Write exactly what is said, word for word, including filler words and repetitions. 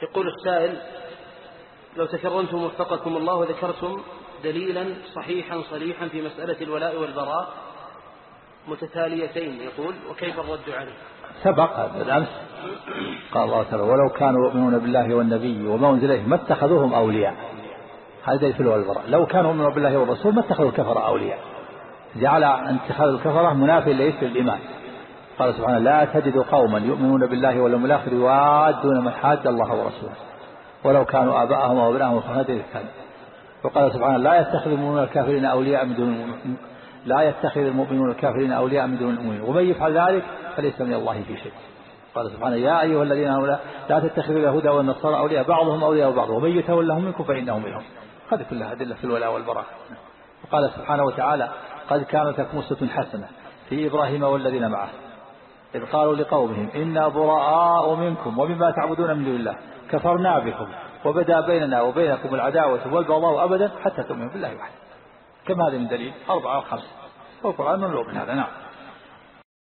يقول السائل: لو تكرمتم وفقكم الله وذكرتم دليلا صحيحا صريحا في مسألة الولاء والبراء متتاليتين، يقول وكيف الرد عليه؟ سبق بالأمس قال الله تعالى: ولو كانوا يؤمنون بالله والنبي وما أنزل إليه ما اتخذوهم أولياء. هذا دليل في الولاء والبراء. لو كانوا يؤمنون بالله والرسول ما اتخذوا الكفر أولياء. جعل اتخاذ الكفرة منافي ليس للإيمان. قال سبحانه: لا تجد قوما يؤمنون بالله واليوم الآخر يوادون من حاد الله ورسوله ولو كانوا آباءهم وأبناءهم وخالدهم كان. وقال سبحانه: لا يتخذ المؤمنون الكافرين أولياء من دون المؤمنين لا يتخذ المؤمنون الكافرين أولياء من دون المؤمنين ومن يفعل ذلك فليس من الله في شيء. قال سبحانه: يا أيها الذين آمنوا لا تتخذوا اليهود والنصارى أولياء بعضهم أولياء بعض ومن يتولهم منكم فإنهم منهم. هذه كلها أدلة في الولاء والبراء. وقال سبحانه وتعالى: قد كانت لكم أسوة حسنة في إبراهيم والذين معه إذ قالوا لقومهم إنا براء منكم ومما تعبدون من دون الله كفرنا بكم وبدا بيننا وبينكم العداوة والبغضاء أبدا حتى تؤمنوا بالله وحده. كم هذا من دليل؟ أربعة أو خمسة. والقرآن مملوء من هذا. نعم.